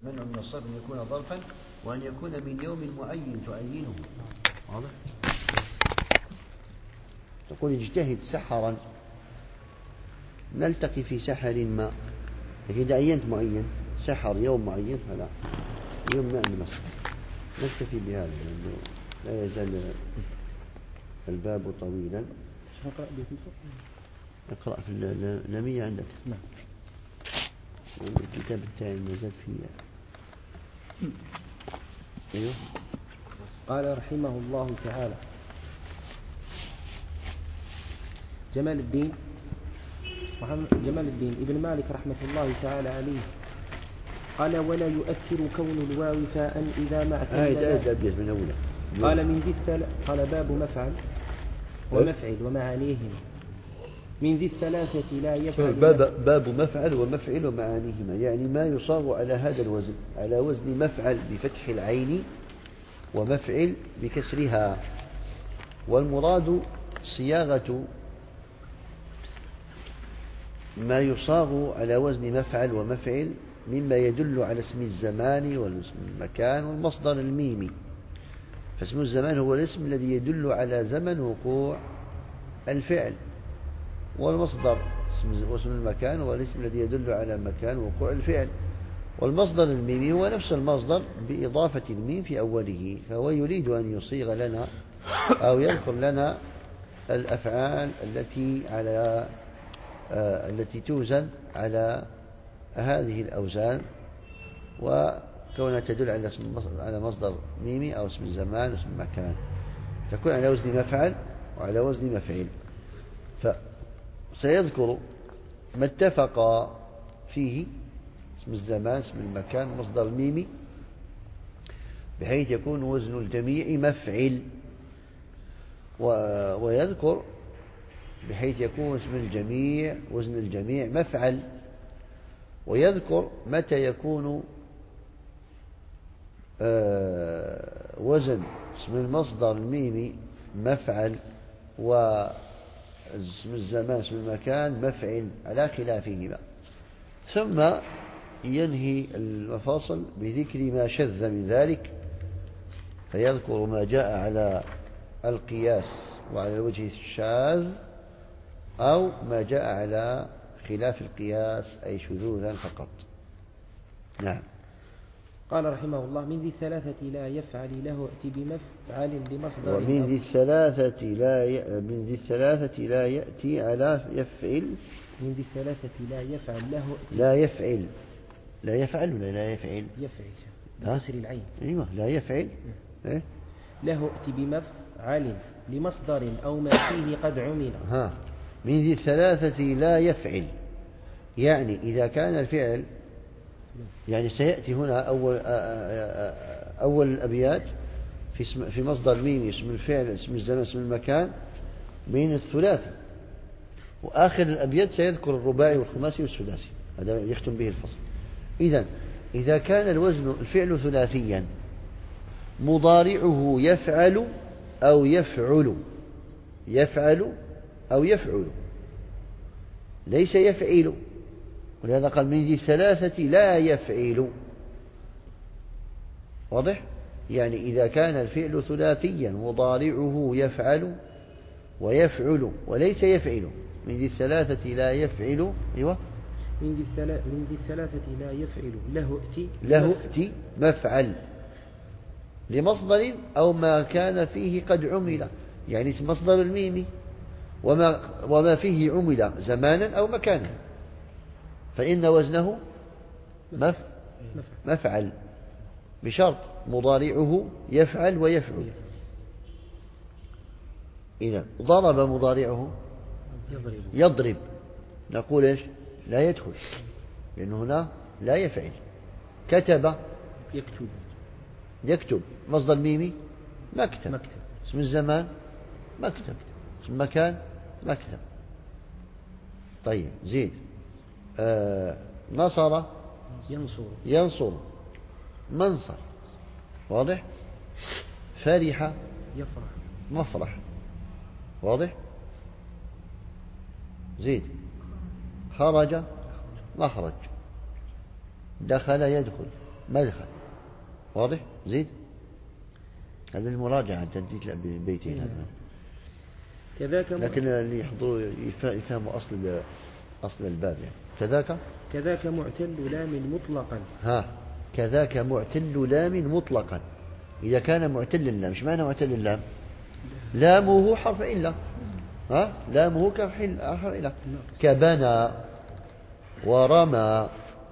منع من الصرف أن يكون ظرفا وأن يكون من يوم معين تعينه. واضح؟ تقول اجتهد سحرا، نلتقي في سحر ما، لكن إذا عينت معين سحر يوم معين فلا، يوم ما عندنا نكتفي بهذا لأنه لا يزال الباب طويلا. اقرأ في اللامية عندك. نعم. الكتاب التالي ما زال فيه. أيوه. قال رحمه الله تعالى جمال الدين ابن مالك رحمة الله تعالى عليه قال ولا يؤثر كون الواو فاء إذا ما اعتمد من أولى. قال من ذي قال باب مفعل ومفعل ومعانيهما من ذي الثلاثة لا يفعل. باب مفعل ومفعل ومعانيهما، يعني ما يصاغ على هذا الوزن، على وزن مفعل بفتح العين ومفعل بكسرها، والمراد صياغة ما يصاغ على وزن مفعل ومفعل مما يدل على اسم الزمان والاسم المكان والمصدر الميمي. فاسم الزمان هو الاسم الذي يدل على زمن وقوع الفعل، والمصدر واسم المكان هو الاسم الذي يدل على مكان وقوع الفعل، والمصدر الميمي هو نفس المصدر بإضافة الميم في أوله. فهو يريد أن يصيغ لنا أو يذكر لنا الأفعال التي توزن على هذه الأوزان، وكونها تدل على مصدر ميمي أو اسم الزمان واسم المكان، تكون على وزن مفعل وعلى وزن مفعل. فسيذكر ما اتفق فيه اسم الزمان اسم المكان مصدر ميمي بحيث يكون وزن الجميع مفعل، ويذكر بحيث يكون اسم الجميع وزن الجميع مفعل، ويذكر متى يكون وزن اسم المصدر الميمي مفعل واسم الزمان اسم المكان مفعل على خلافهما. ثم ينهي المفاصل بذكر ما شذ من ذلك، فيذكر ما جاء على القياس وعلى الوجه الشاذ أو ما جاء على خلاف القياس أي شذوذا فقط. نعم. قال رحمه الله من ذي الثلاثة لا يفعل له ائت بمفعل لمصدر. ومن ذي الثلاثة لا يأتي على يفعل. من ذي الثلاثة لا يفعل له ائت. لا يفعل ولا لا يفعل؟ يفعل بكسر العين. أيوة لا يفعل. إيه؟ له ائت بمفعل لمصدر أو ما فيه قد عمل. من ذي الثلاثة لا يفعل، يعني إذا كان الفعل، يعني سيأتي هنا أول الأبيات في مصدر ميمي اسم الفعل اسم الزمان اسم المكان من الثلاثي، وآخر الأبيات سيذكر الرباعي والخماسي والسداسي، هذا يختم به الفصل. إذا كان الفعل ثلاثيا مضارعه يفعل أو يفعل ليس يفعل، ولهذا قال من ذي الثلاثة لا يفعل. واضح؟ يعني إذا كان الفعل ثلاثيا مضارعه يفعل ويفعل وليس يفعل، من ذي الثلاثة لا يفعل. أيوة. من ذي الثلاثة لا يفعل له ائت مفعل لمصدر أو ما كان فيه قد عمل، يعني مصدر الميمي وما فيه عمل زمانا أو مكانا، فإن وزنه مفعل بشرط مضارعه يفعل ويفعل. إذا ضرب مضارعه يضرب، نقول إيش؟ لا يدخل، لأنه هنا لا يفعل. كتب يكتب مصدر ميمي مكتب. اسم الزمان مكتب، اسم المكان مكتب. طيب زيد. نصر ينصر منصر. واضح؟ فرح مفرح. واضح؟ زيد. خرج مخرج. دخل يدخل. ما دخل. واضح؟ زيد. هذا المراجعة جديد بيتين هذا. كذاك لكن اللي يحضروا يفهموا أصل الباب يعني. كذاك معتل لام مطلقا. كذاك معتل لام مطلقا. إذا كان معتل اللام، إيش معنى معتل اللام؟ لامه حرف إلا. لامه كحرف إلا. كبنى ورمى،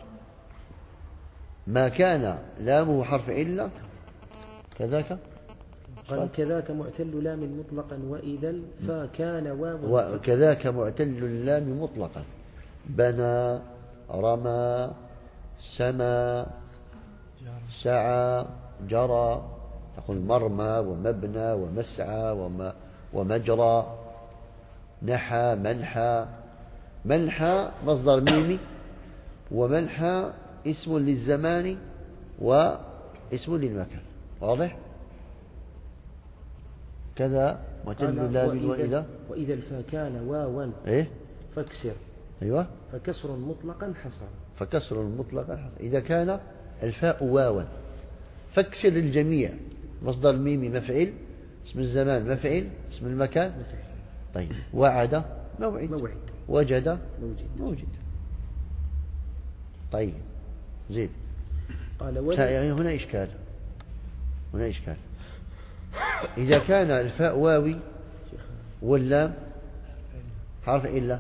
ما كان لامه حرف إلا كذاك. قال كذاك معتل لام مطلقا وإذا الفاء كان واو. وكذاك معتل اللام مطلقا. بنى، رمى، سمى، سعى، جرى. تقول مرمى ومبنى ومسعى ومجرى. نحى، منحى. منحى مصدر ميمي، ومنحى اسم للزمان واسم للمكان. واضح؟ كذا معتل لام وإذا الفاء كان واوا فاكسر. أيوة. فكسر مطلقا حصر. فكسر مطلقا حصر. إذا كان الفاء واوا فاكسر الجميع. مصدر ميمي مفعل، اسم الزمان مفعل، اسم المكان مفعل. طيب. وعد موعد. وجد موجد. طيب زيد. قال يعني هنا إشكال. إذا كان الفاء واوي واللام حرف إلا،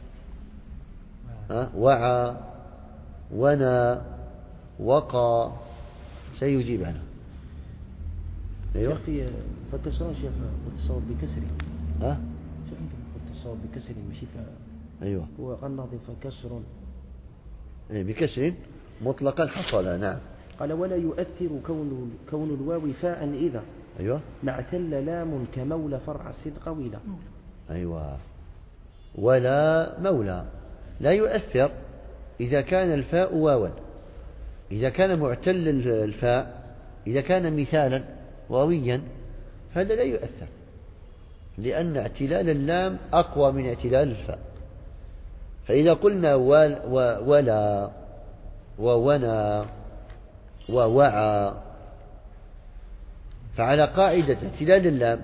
وعى، ونى، وقى، سيجيب عنه. أيوة. في فكسر شيخ متصور بكسره. شيخ أنت متصور بكسره مشي أيوة. هو الناظم فكسر بكسر مطلقا حصل. نعم. قال ولا يؤثر كون الواو فاء إذا. أيوة. معتل لام كمولى فرع الصدق ولا. أيوة. ولا مولى لا يؤثر إذا كان الفاء واوا. إذا كان معتل الفاء، إذا كان مثالا واويا، هذا لا يؤثر، لأن اعتلال اللام أقوى من اعتلال الفاء. فإذا قلنا ولا وونى ووعى، فعلى قاعدة اعتلال اللام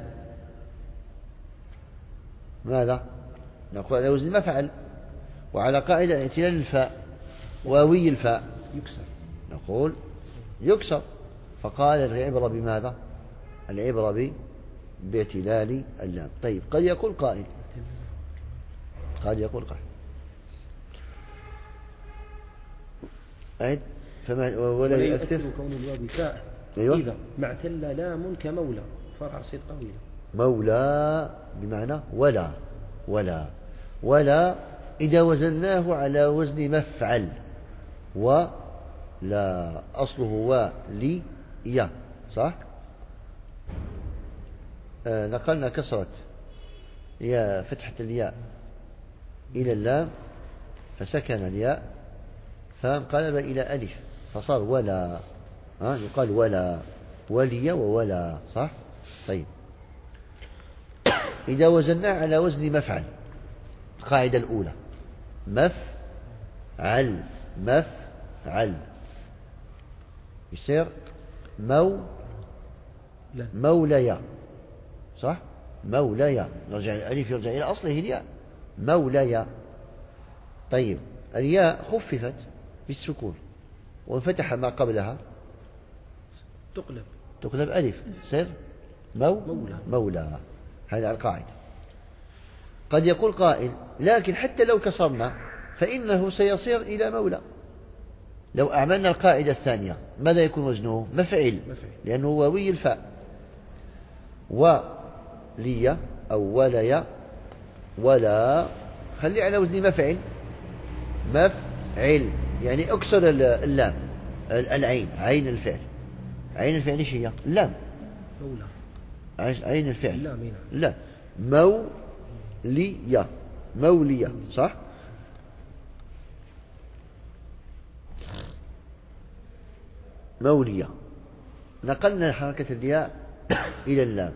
ماذا؟ نقول على وزن مفعل. وعلى قاعدة اعتلال الفاء واوي الفاء يكسر، نقول يكسر. فقال العبرة بماذا؟ العبرة باعتلال اللام. طيب قد يقول قائل أعد. ولا يؤثر كون الواو فاء. أيوة. إذا معتل لام كمولى فرع صدق ولا. مولى بمعنى ولا إذا وزناه على وزن مفعل. ولا أصله ولي صح. نقلنا كسرة يا فتحة الياء إلى اللام فسكن الياء فانقلب إلى ألف فصار ولا. يقال ولا، ولي وولا صح. طيب إذا وزناه على وزن مفعل، القاعدة الأولى مفعل يصير موليا صح. موليا نرجع الألف يرجع إلى أصله الياء موليا. طيب الياء خففت بالسكون وانفتح ما قبلها تقلب ألف صير مولى. هذا القاعدة. قد يقول قائل لكن حتى لو كسرنا فإنه سيصير إلى مولى. لو أعملنا القاعدة الثانية ماذا يكون وزنه؟ مفعل لأنه واوي الفاء. ولي أو ولي ولا خلي على وزن مفعل يعني اكسر اللام العين. عين الفعل ايش هي؟ اللام. عين الفعل لا. مولية صح. مولية نقلنا حركة الياء إلى اللام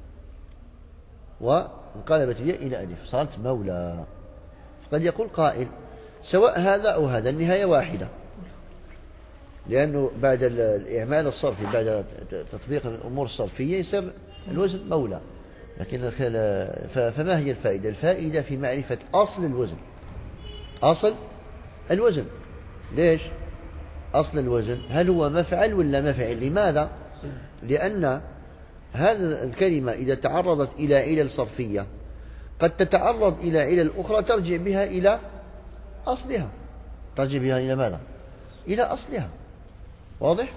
وانقلبت الياء إلى ألف صارت مولى. قد يقول قائل سواء هذا أو هذا النهاية واحدة. لأنه بعد الإعمال الصرفي بعد تطبيق الأمور الصرفية يصير الوزن مولى. لكن فما هي الفائدة؟ الفائدة في معرفة أصل الوزن. أصل الوزن ليش؟ أصل الوزن هل هو مفعل ولا مفعل؟ لماذا؟ لأن هذه الكلمة إذا تعرضت إلى علل صرفية قد تتعرض إلى علل أخرى ترجع بها إلى أصلها. ترجع بها إلى ماذا؟ إلى أصلها. واضح؟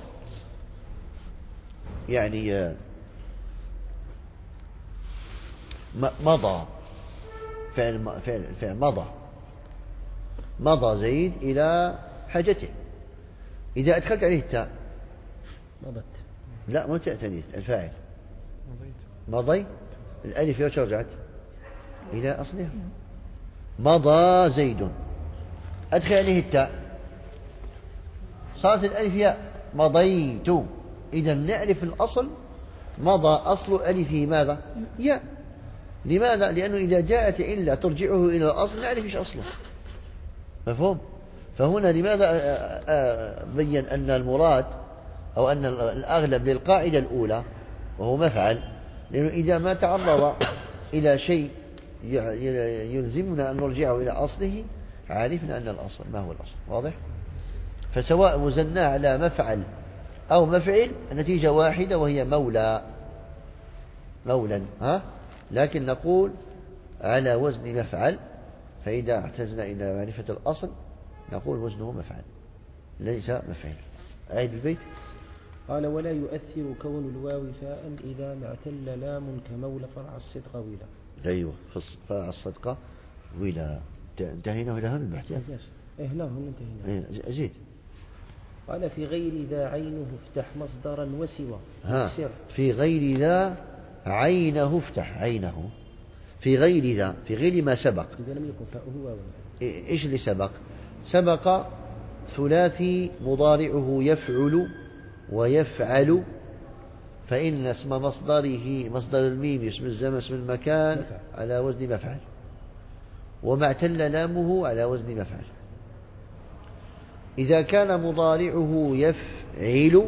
يعني مضى فعل مضى زيد إلى حاجته. إذا أدخلت عليه التاء مضت. لا مو تاء تانيث الفاعل مضي الألف يوش رجعت إلى أصلها. مضى زيد أدخل عليه التاء صارت الألف ياء مضيت. إذا نعرف الأصل مضى أصل ألفه ماذا؟ ياء. لماذا؟ لأنه إذا جاءت إلا ترجعه إلى الأصل نعرف إيش أصله. مفهوم؟ فهنا لماذا بين أن المراد أو أن الأغلب للقاعدة الأولى وهو مفعل؟ لأنه إذا ما تعرض إلى شيء يلزمنا أن نرجعه إلى أصله عرفنا أن الأصل ما هو الأصل. واضح؟ فسواء وزناه على مفعل أو مفعل النتيجة واحدة وهي مولا. لكن نقول على وزن مفعل. فإذا احتجنا إلى معرفة الأصل نقول وزنه مفعل ليس مفعل. أعيد البيت. قال ولا يؤثر كون الواو فاء إذا ما اعتل لام كمولى فرع الصدق ولا. أيوة فرع الصدق ولا. انتهينا إلى هنا البحث. هنا انتهينا. أزيد. قال في غير ذا عينه افتح مصدرا وسوى. في غير ذا عينه افتح عينه. في غير ذا في غير ما سبق. إذا لم يكن فاؤه واو. إيش اللي سبق؟ سبق ثلاثي مضارعه يفعل ويفعل. فإن اسم مصدره مصدر الميم اسم الزمن اسم المكان على وزن مفعل. وما اعتل لامه على وزن مفعل. إذا كان مضارعه يفعل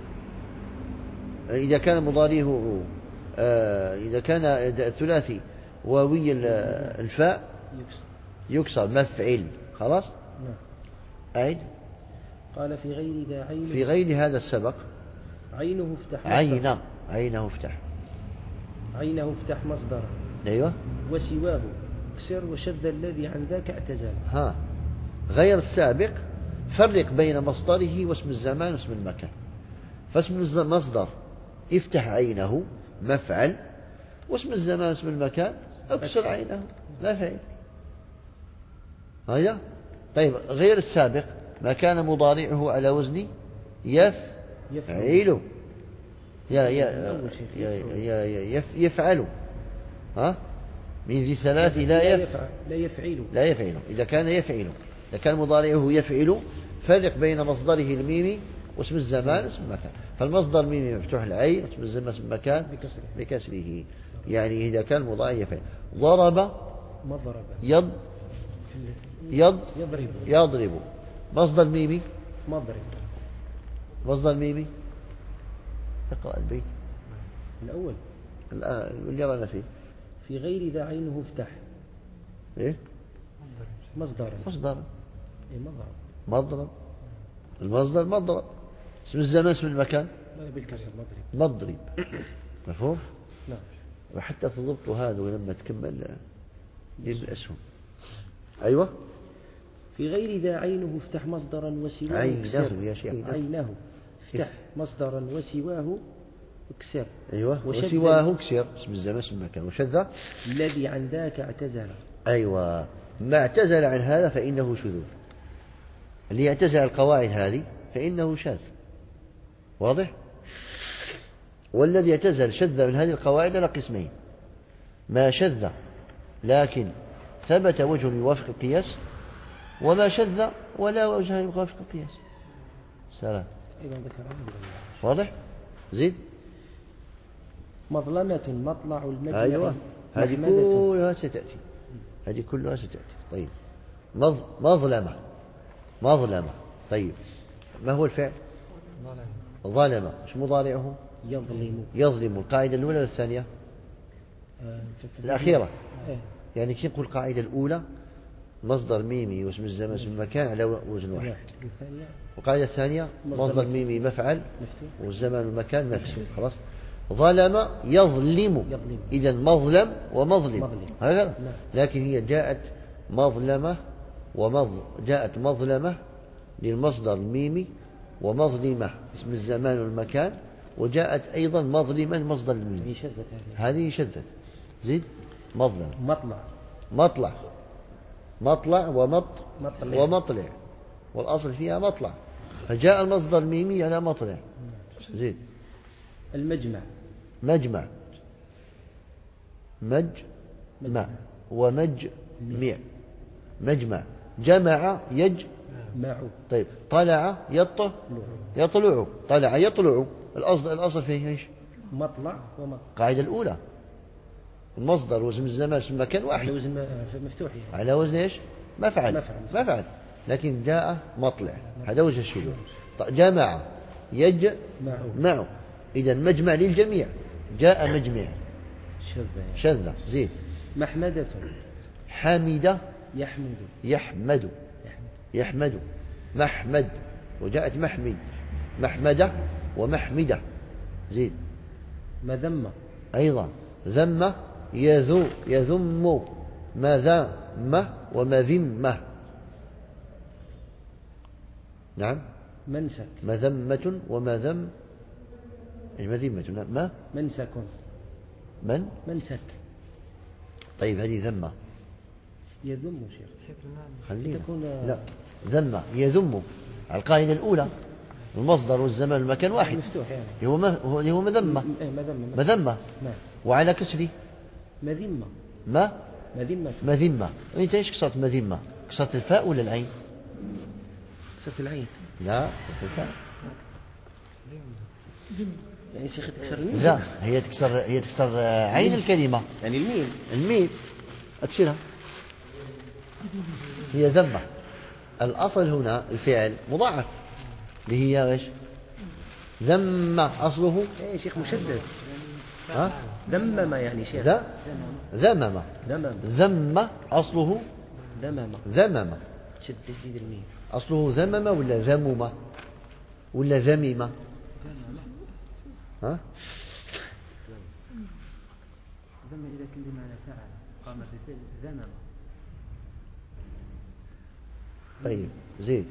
إذا كان مضارعه إذا كان الثلاثي واوي الفاء يكسر مفعل. خلاص. أعيد. قال في غير ذا عين في غير هذا السبق عينه افتح عينه افتح عينه افتح مصدره. أيوة. وسواه اكسر وشذ الذي عن ذاك اعتزل. غير السابق فرق بين مصدره واسم الزمان واسم المكان. فاسم المصدر افتح عينه مفعل واسم الزمان واسم المكان اكسر عينه مفعل. هذا طيب. غير السابق ما كان مضارعه على وزن يفعل يفعل. من ذي ثلاث لا يفعل. إذا كان يفعل إذا كان مضارعه يفعل فرق بين مصدره الميمي واسم الزمان واسم المكان. فالمصدر ميمي مفتوح العين واسم الزمان واسم المكان بكسره. يعني إذا كان مضارع يفعل. ضرب يضرب مصدر ميمي مصدر ميمي. اقرأ البيت الأول اللي رأنا فيه. في غير ذا عينه افتح إيه مصدر مضرب. المصدر مضرب. اسم الزمان اسم المكان بالكسر مضرب. مفهوم؟ نعم. وحتى تضبطوا هذا ولما تكمل جيب الأسهم. أيوة. في غير ذا عينه افتح مصدرا وسواه عينه افتح مصدرا وسواه اكسر. أيوة. وسواه اكسر اسم الزمان اسم المكان. وشذ الذي عن ذاك اعتزل. أيوة. ما اعتزل عن هذا فإنه شذوذ. اللي يعتزل القواعد هذه فإنه شاذ. واضح؟ والذي يعتزل شذ من هذه القواعد على قسمين. ما شذ لكن ثبت وجه يوافق القياس وما شذ ولا وجه يوافق القياس. سلام. واضح؟ زيد. مظلمة مطلع المجمع. أيوة. هذه كلها ستأتي. طيب. مظلمة. طيب. ما هو الفعل؟ ظلم إيش مضارعه؟ يظلم. يظلم. القاعدة الأولى ولا الثانية؟ الأخيرة. يعني كيف نقول القاعدة الأولى مصدر ميمي واسم الزمان واسم المكان على وزن واحد. والقاعدة الثانية مصدر ميمي مفعل والزمان والمكان مفعل. خلاص. ظلم يظلم. إذا مظلم ومظلم هكذا. لكن هي جاءت مظلمة جاءت مظلمة للمصدر الميمي ومظلمة اسم الزمان والمكان، وجاءت أيضا مظلمة المصدر الميمي. هذه شذت. زيد. مظلم. مطلع ومطلع والأصل فيها مطلع، فجاء المصدر الميمي على مطلع. زيد. المجمع. مجمع ومجمع. مجمع. جمع يجمع. طيب. طلع يطلع. طلع يطلع. الأصل فيه ايش؟ مطلع ومطلع. القاعدة الأولى المصدر واسم الزمان اسم المكان واحد على وزن مفتوح يعني. على وزن ايش؟ مفعل. لكن جاء مطلع. هذا وجه الشذوذ. جمع يجمع. إذا مجمع للجميع. جاء مجمع شذ. زين. محمدة. حمد يحمد. محمد. وجاءت محمدة ومحمدة. زين. مذمة. أيضا. ذم يذم. مذمة ومذمة. نعم. منسك. مذمة ومذم. مذمة. ما منسك. منسك. طيب هذه ذمة. يذم شيخ. خلينا. لا. ذم يذم. القاعدة الأولى المصدر والزمان والمكان واحد مفتوح يعني. هو مذمة. وعلى كسره مذمة. مذمة. أنت إيش كسرت مذمة؟ كسرت الفاء ولا العين؟ كسرت العين. لا كسرت الفاء. يعني شيخ تكسر الميم. لا هي تكسر عين الكلمة يعني الميم أكسرها. هي ذمة. الأصل هنا الفعل مضاعف اللي هي ايش؟ ذم أصله يا شيخ مشدد. ذمم يعني شيخ. ذمم أصله ذمم. شد تشديد الميم. أصله ذمم ولا ذمم ولا ذمم؟ ذم إذا كان بمعنى فعل قام بفعل ذمم. طيب. زيد.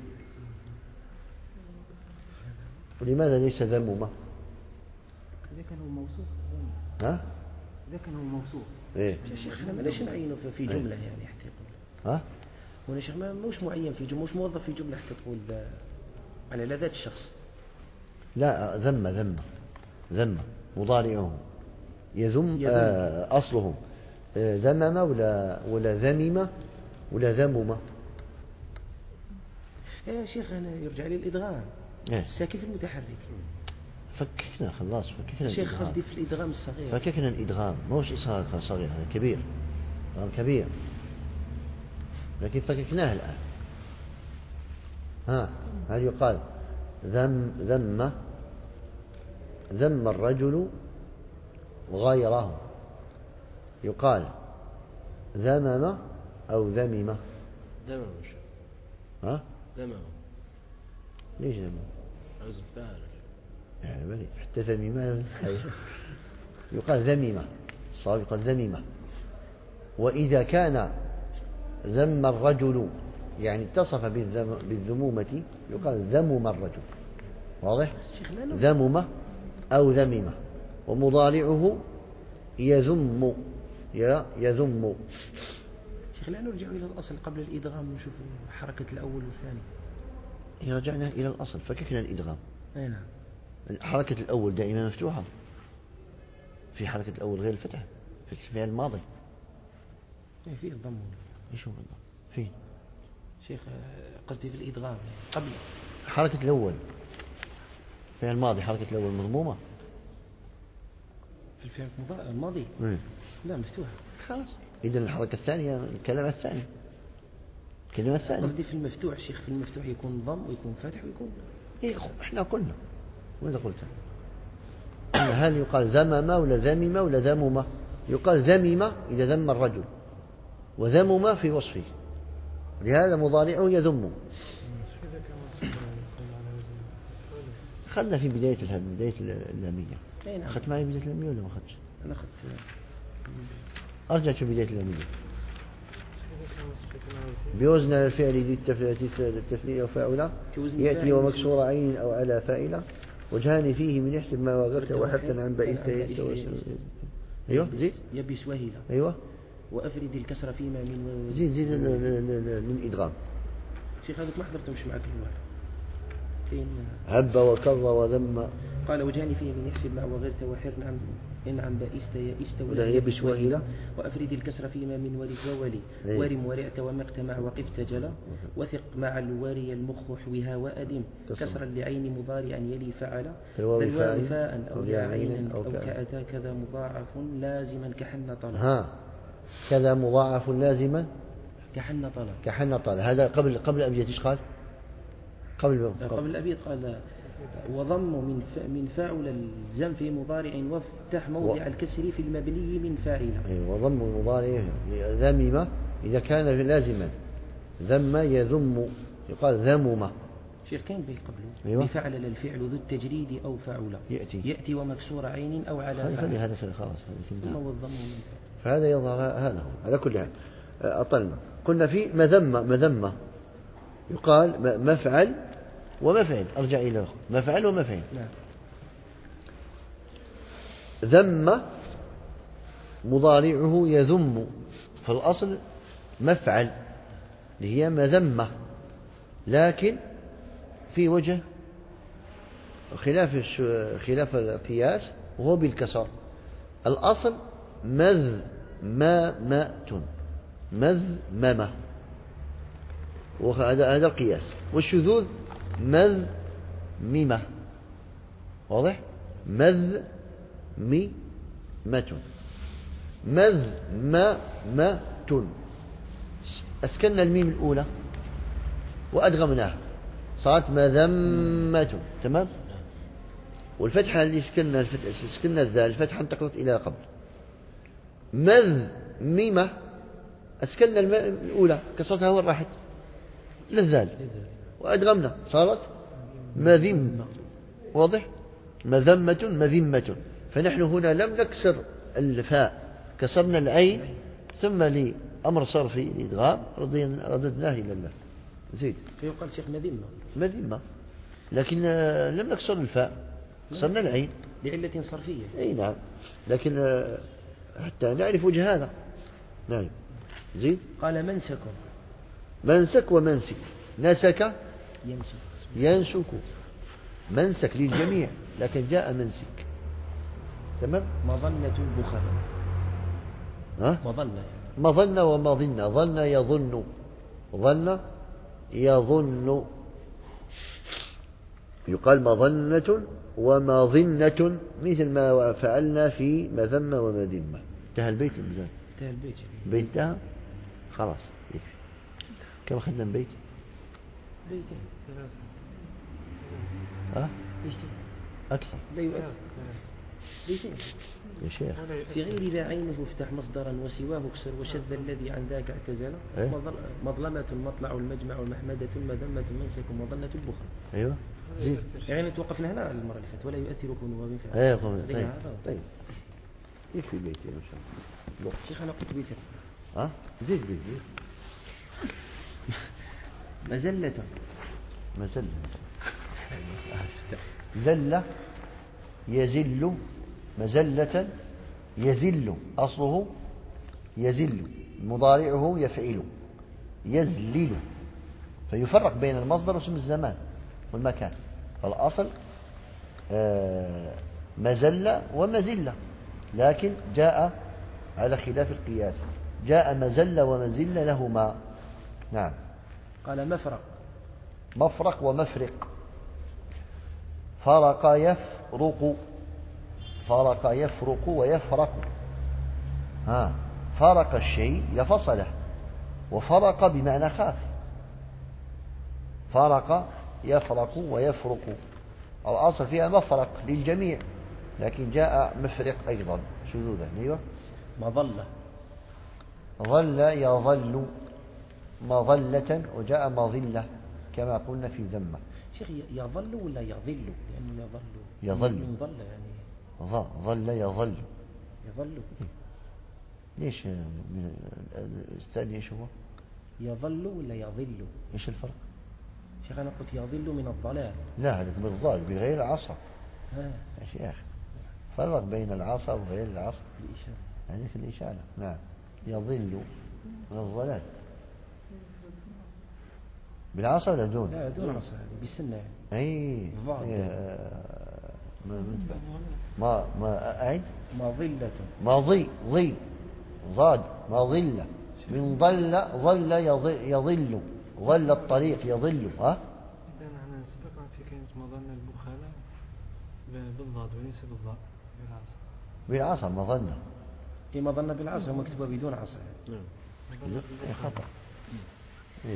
ولماذا ليس ذمم؟ إذا كان هو موصوف. إذا كان هو موصوف. إيه. يا شيخ احنا ماناش نعينه في جملة يعني حتى يقول. ولا شيخ مش معين في جملة، مش موظف في جملة حتى تقول على ذات الشخص. لا. ذم مضارعه يذم. أصله ذمم ولا ذمم ولا ذمم. يا شيخ أنا يرجع لي الإدغام. الساكن في المتحرك. فككنا خلاص. فككنا شيخ قصدي في الإدغام الصغير. فككنا الإدغام مش إصغار صغير، هذا كبير. إدغام كبير لكن فككناه الآن. هل يقال ذم الرجل غيره؟ يقال ذمم أو ذمم؟ ذمم. ليش ذمم؟ عاوز الفاعل يعني بلي حتى ذميمة. يقال ذميمة. الصواب يقال ذميمة. وإذا كان ذم الرجل يعني اتصف بالذمومة يقال ذمم الرجل. واضح؟ ذمم أو ذميمة. ومضارعه يذم. يذم. شيخ لا نرجع إلى الأصل قبل الإدغام ونشوف حركة الأول والثاني. رجعنا إلى الأصل فككنا الإدغام. أي نعم. حركة الأول دائما مفتوحة. في حركة الأول غير الفتح في الفعل الماضي. في الضم. إيش هو الضم؟ فين؟ شيخ قصدي في الإدغام قبل حركة الأول في الماضي. حركة الأول مضمومة في الفعل الماضي. لا مفتوحة. خلاص. إذن الحركة الثانية الكلمة الثانية. قصدي في المفتوح شيخ. في المفتوح يكون ضم ويكون فتح ويكون إيه. إحنا قلنا ماذا قلت؟ هل يقال ذمم ولا ذمم ولا ذمم؟ يقال ذمم إذا ذم الرجل، وذمم في وصفه، لهذا مضارعه يذم. أخذنا في بداية اللامية. أخذت معي بداية اللامية ولا ما أخذتش؟ أنا أخذت. أرجعت في بداية اللامية. بوزن الفعل ذي التثنية وفاعلة يأتي ومكسور عين أو على فاعلة وجهان فيه من يحسب ما وغرت وحبتا عن بئست. أيوه زيد. يبس وهلة. أيوه. وأفرد الكسر فيما من زيد للإدغام. شيخ هذا ما حضرتمش معك الواحد. هب وكر وذم. قال وجهان فيه من يحسب مع وغرت وحرن إن عن بئست يئست ولا يبس وهلة. وأفرد الكسر فيما من ورث وولي ورم ورعت ومقت مع وقفت جلا وثق مع الوري المخ حوها وأدم كسرا لعين مضارعا يلي فعل فالواو فاء أو عينا أو كأتى كذا مضاعف لازما كحن طلع. كذا مضاعف لازما كحن طلع. هذا قبل أبيات إيش قال؟ قبل الأبيات قال وضم من فاعل الزم في مضارع وافتح موضع الكسر في المبني من فاعل. وضم المضارع ذمم إذا كان لازما، ذم يذم يقال ذمم. شيخ كان به قبله بفعل الفعل ذو التجريد أو فعل يأتي ومكسور عين أو على فعل. هذا خلاص ثم والضم من فهذا يظهر هذا على كل حال. أطلنا قلنا في مذمة يقال مفعل ومفعل. أرجع إلى مفعل ومفعل. ذم مضارعه يذم، فالأصل مفعل اللي هي مذمة، لكن في وجه خلاف القياس وهو بالكسر. الأصل مذممة، وهذا القياس. والشذوذ مذممة. واضح؟ مذممة. مذممة أسكننا الميم الأولى وأدغمناها صارت مذمة. تمام. والفتحة اللي سكننا الذال الفتحة انتقلت إلى قبل. مذممة أسكننا الماء الأولى كسرتها وراحت للذال وأدغمنا صارت مذمة. واضح؟ مذمة. فنحن هنا لم نكسر الفاء، كسرنا العين، ثم لأمر صرفي الإدغام رددناه إلى الله. زيد. فيقال شيخ مذمة، لكن لم نكسر الفاء، كسرنا العين لعلة صرفية. أي نعم، لكن حتى نعرف وجه هذا. نعم. زيد. قال منسك ومنسك. نسك ينسك. منسك للجميع، لكن جاء منسك. تمام. مظنة البخل. مظنة ومظنة. ظن يظن يقال مظنة ومظنة، مثل ما فعلنا في مذمة ومذمة. انتهى البيت. بيتها خلاص يكفي. كم أخذنا بيت؟ بيتين. أكثر. لا يؤثر. بيتين يا شيخ. في غير ذا عينه افتح مصدرا وسواه اكسر وشذ الذي عن ذاك اعتزل. مظلمة المطلع المجمع محمدة مذمة منسك ومظنة البخل. أيوة. زيد. يعني توقفنا هنا المرة اللي فاتت. ولا يؤثر كونه من فعل. أيوة. طيب. يكفي بيتين إن شاء الله. شيخ أنا قلت بيتين. زيد بيتين. مزلة. زل يزل. مزلة يزل. أصله يزل، مضارعه يفعل. يزلل. فيفرق بين المصدر واسم الزمان والمكان. فالأصل مزلة ومزلة، لكن جاء على خلاف القياس. جاء مزلة ومزلة لهما. نعم. قال مفرق ومفرق. فرق يفرق ويفرق. فرق الشيء يفصله، وفرق بمعنى خاف. فرق يفرق ويفرق. الأصل فيها مفرق للجميع، لكن جاء مفرق أيضا شذوذا. أيوة. مظلة. ظل يظل مظلة، وجاء مظلة كما قلنا في ذمة. شيخ يظل ولا يظل؟ لأنه يظل ظل يعني ظل يظل يظل. ليش الثاني ايش هو؟ يظل ولا يظل؟ ايش الفرق؟ شيخ أنا قلت يظل من الضلال. لا، هذا بالضاد بغير العصا. يا شيخ فرق بين العصا وغير العصا. الإشارة. هذيك الإشارة. نعم. يظل من الضلال بالعصا ولا دون؟ لا دون عصا، هذه بالسنة يعني. اي ما أعد. مظلة. ضي ضاد مظلة من ظل يظل ظل الطريق يظل. ها إذا نحن سبقنا في كلمة مظنة البخالة بالضاد وليس بالضاء بالعصا. بالعصا مظنة. إيه مظنة بالعصا مكتوبة بدون عصا. نعم. خطأ. إيه.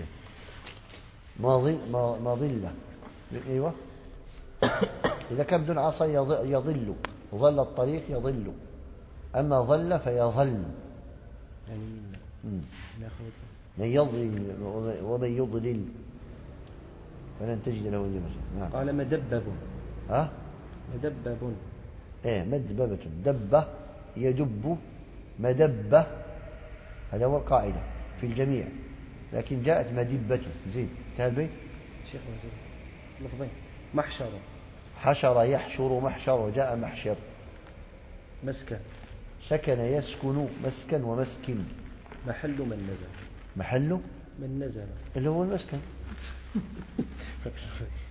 مظلة. أيوة. إذا كان بدون عصا يظل، ظل الطريق يظل، أما ظل فيظل. يعني من يضلل ومن يضلل فلن تجد له وليا مرشدا. نعم. قال مدبب. ها مدبب. ايه مدببة. دبة يدب مدبة، هذا هو القاعدة في الجميع، لكن جاءت مدبة. زيد انتهى البيت. شيخ لفظين. محشر. حشر يحشر محشر، جاء محشر. مسكن. سكن يسكن مسكن ومسكن. محل من نزل. محل من نزل اللي هو المسكن.